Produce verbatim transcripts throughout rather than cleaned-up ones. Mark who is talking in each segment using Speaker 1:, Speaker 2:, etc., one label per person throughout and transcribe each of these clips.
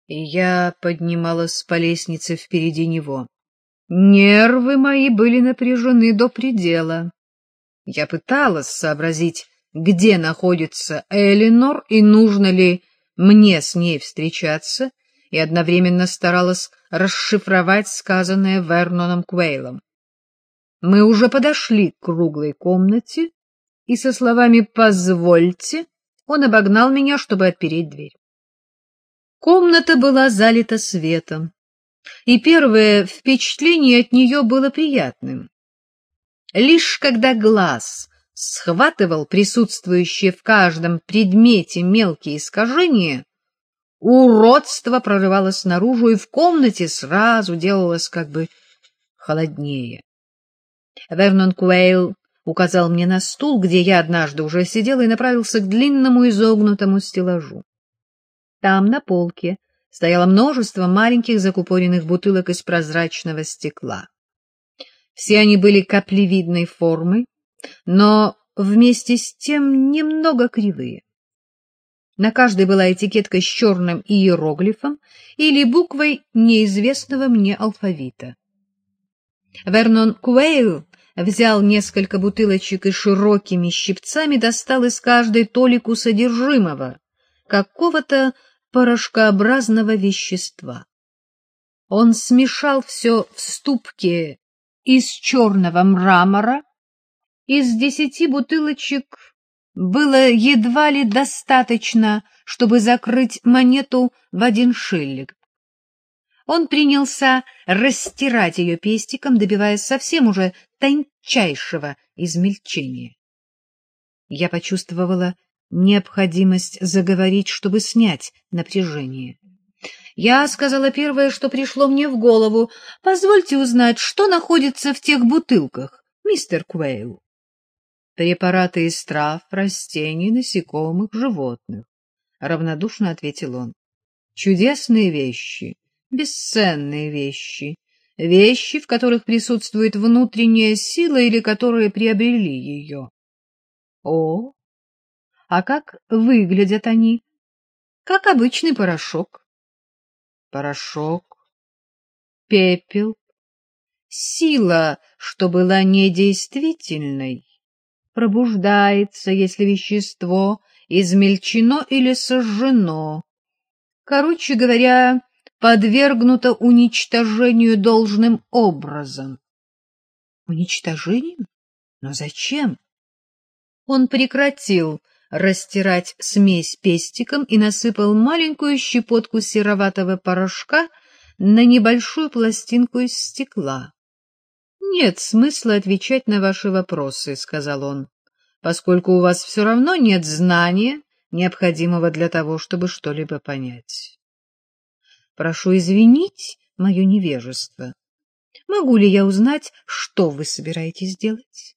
Speaker 1: и я поднималась по лестнице впереди него. Нервы мои были напряжены до предела. Я пыталась сообразить, где находится Элинор и нужно ли мне с ней встречаться, и одновременно старалась расшифровать сказанное Верноном Куэйлом. Мы уже подошли к круглой комнате, и со словами «позвольте» он обогнал меня, чтобы отпереть дверь. Комната была залита светом, и первое впечатление от нее было приятным. Лишь когда глаз схватывал присутствующие в каждом предмете мелкие искажения, уродство прорывалось наружу, и в комнате сразу делалось как бы холоднее. Вернон Куэйл указал мне на стул, где я однажды уже сидела, и направился к длинному изогнутому стеллажу. Там на полке стояло множество маленьких закупоренных бутылок из прозрачного стекла. Все они были каплевидной формы, но вместе с тем немного кривые. На каждой была этикетка с черным иероглифом или буквой неизвестного мне алфавита. Вернон Куэйл взял несколько бутылочек и широкими щипцами достал из каждой толику содержимого, какого-то порошкообразного вещества. Он смешал все в ступке из черного мрамора. Из десяти бутылочек было едва ли достаточно, чтобы закрыть монету в один шиллинг. Он принялся растирать ее пестиком, добиваясь совсем уже тончайшего измельчения. Я почувствовала необходимость заговорить, чтобы снять напряжение. Я сказала первое, что пришло мне в голову. «Позвольте узнать, что находится в тех бутылках, мистер Куэйл?» «Препараты из трав, растений, насекомых, животных», — равнодушно ответил он. «Чудесные вещи, бесценные вещи, вещи, в которых присутствует внутренняя сила или которые приобрели ее». «О, а как выглядят они?» «Как обычный порошок». «Порошок, пепел, сила, что была недействительной, пробуждается, если вещество измельчено или сожжено. Короче говоря, подвергнуто уничтожению должным образом». «Уничтожению? Но зачем?» Он прекратил растирать смесь пестиком и насыпал маленькую щепотку сероватого порошка на небольшую пластинку из стекла. — Нет смысла отвечать на ваши вопросы, — сказал он, — поскольку у вас все равно нет знания, необходимого для того, чтобы что-либо понять. Прошу извинить мое невежество. Могу ли я узнать, что вы собираетесь делать?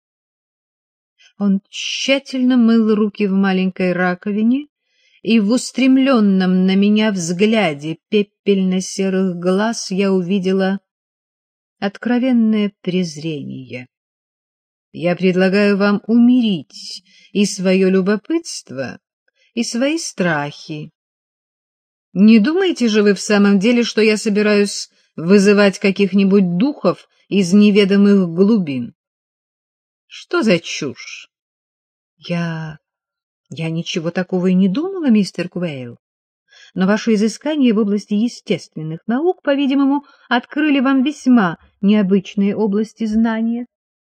Speaker 1: Он тщательно мыл руки в маленькой раковине, и в устремленном на меня взгляде пепельно-серых глаз я увидела откровенное презрение. Я предлагаю вам умерить и свое любопытство, и свои страхи. Не думаете же вы в самом деле, что я собираюсь вызывать каких-нибудь духов из неведомых глубин? Что за чушь? Я... я ничего такого и не думала, мистер Куэйл. Но ваши изыскания в области естественных наук, по-видимому, открыли вам весьма необычные области знания.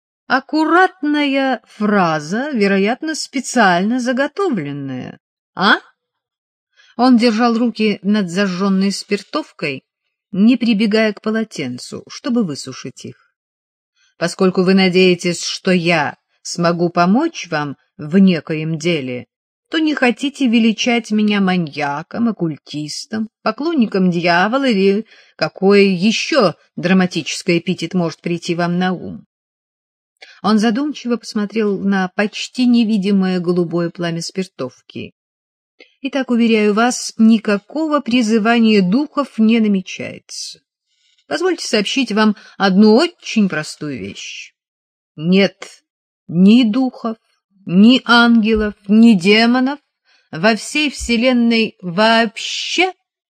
Speaker 1: Аккуратная фраза, вероятно, специально заготовленная. А? Он держал руки над зажженной спиртовкой, не прибегая к полотенцу, чтобы высушить их. Поскольку вы надеетесь, что я смогу помочь вам в некоем деле, то не хотите величать меня маньяком, оккультистом, поклонником дьявола или какой еще драматический эпитет может прийти вам на ум. Он задумчиво посмотрел на почти невидимое голубое пламя спиртовки. Итак, уверяю вас, никакого призывания духов не намечается. Позвольте сообщить вам одну очень простую вещь. Нет ни духов, ни ангелов, ни демонов во всей вселенной вообще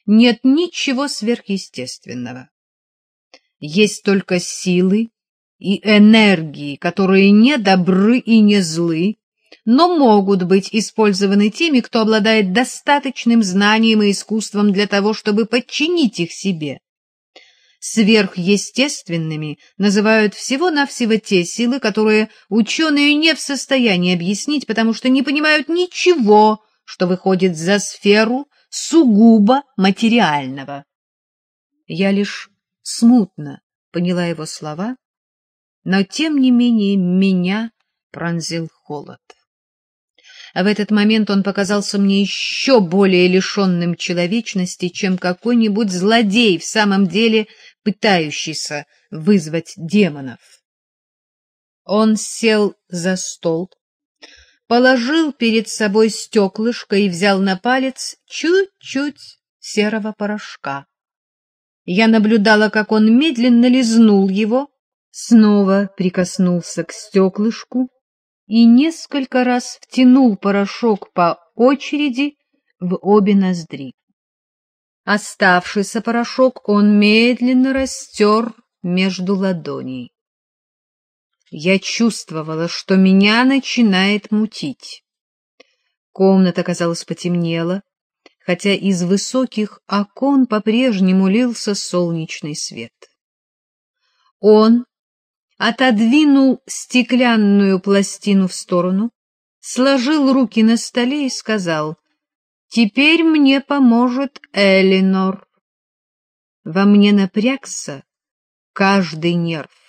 Speaker 1: нет ничего сверхъестественного. Есть только силы и энергии, которые не добры и не злы, но могут быть использованы теми, кто обладает достаточным знанием и искусством для того, чтобы подчинить их себе. Сверхъестественными называют всего-навсего те силы, которые ученые не в состоянии объяснить, потому что не понимают ничего, что выходит за сферу сугубо материального. Я лишь смутно поняла его слова, но тем не менее меня пронзил холод. А в этот момент он показался мне еще более лишенным человечности, чем какой-нибудь злодей, в самом деле пытающийся вызвать демонов. Он сел за стол, положил перед собой стеклышко и взял на палец чуть-чуть серого порошка. Я наблюдала, как он медленно лизнул его, снова прикоснулся к стеклышку и несколько раз втянул порошок по очереди в обе ноздри. Оставшийся порошок он медленно растер между ладоней. Я чувствовала, что меня начинает мутить. Комната, казалось, потемнела, хотя из высоких окон по-прежнему лился солнечный свет. Он отодвинул стеклянную пластину в сторону, сложил руки на столе и сказал: «Теперь мне поможет Элинор». Во мне напрягся каждый нерв.